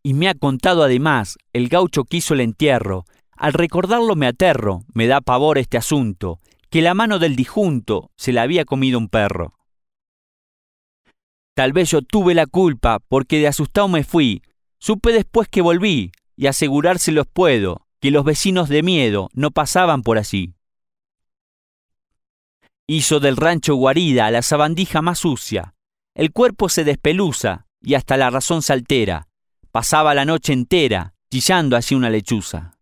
Y me ha contado además el gaucho que hizo el entierro. Al recordarlo me aterro, me da pavor este asunto, que la mano del dijunto se la había comido un perro. Tal vez yo tuve la culpa, porque de asustado me fui. Supe después que volví, y asegurárselos puedo, que los vecinos de miedo no pasaban por allí. Hizo del rancho guarida la sabandija más sucia. El cuerpo se despeluza, y hasta la razón se altera. Pasaba la noche entera, chillando así una lechuza.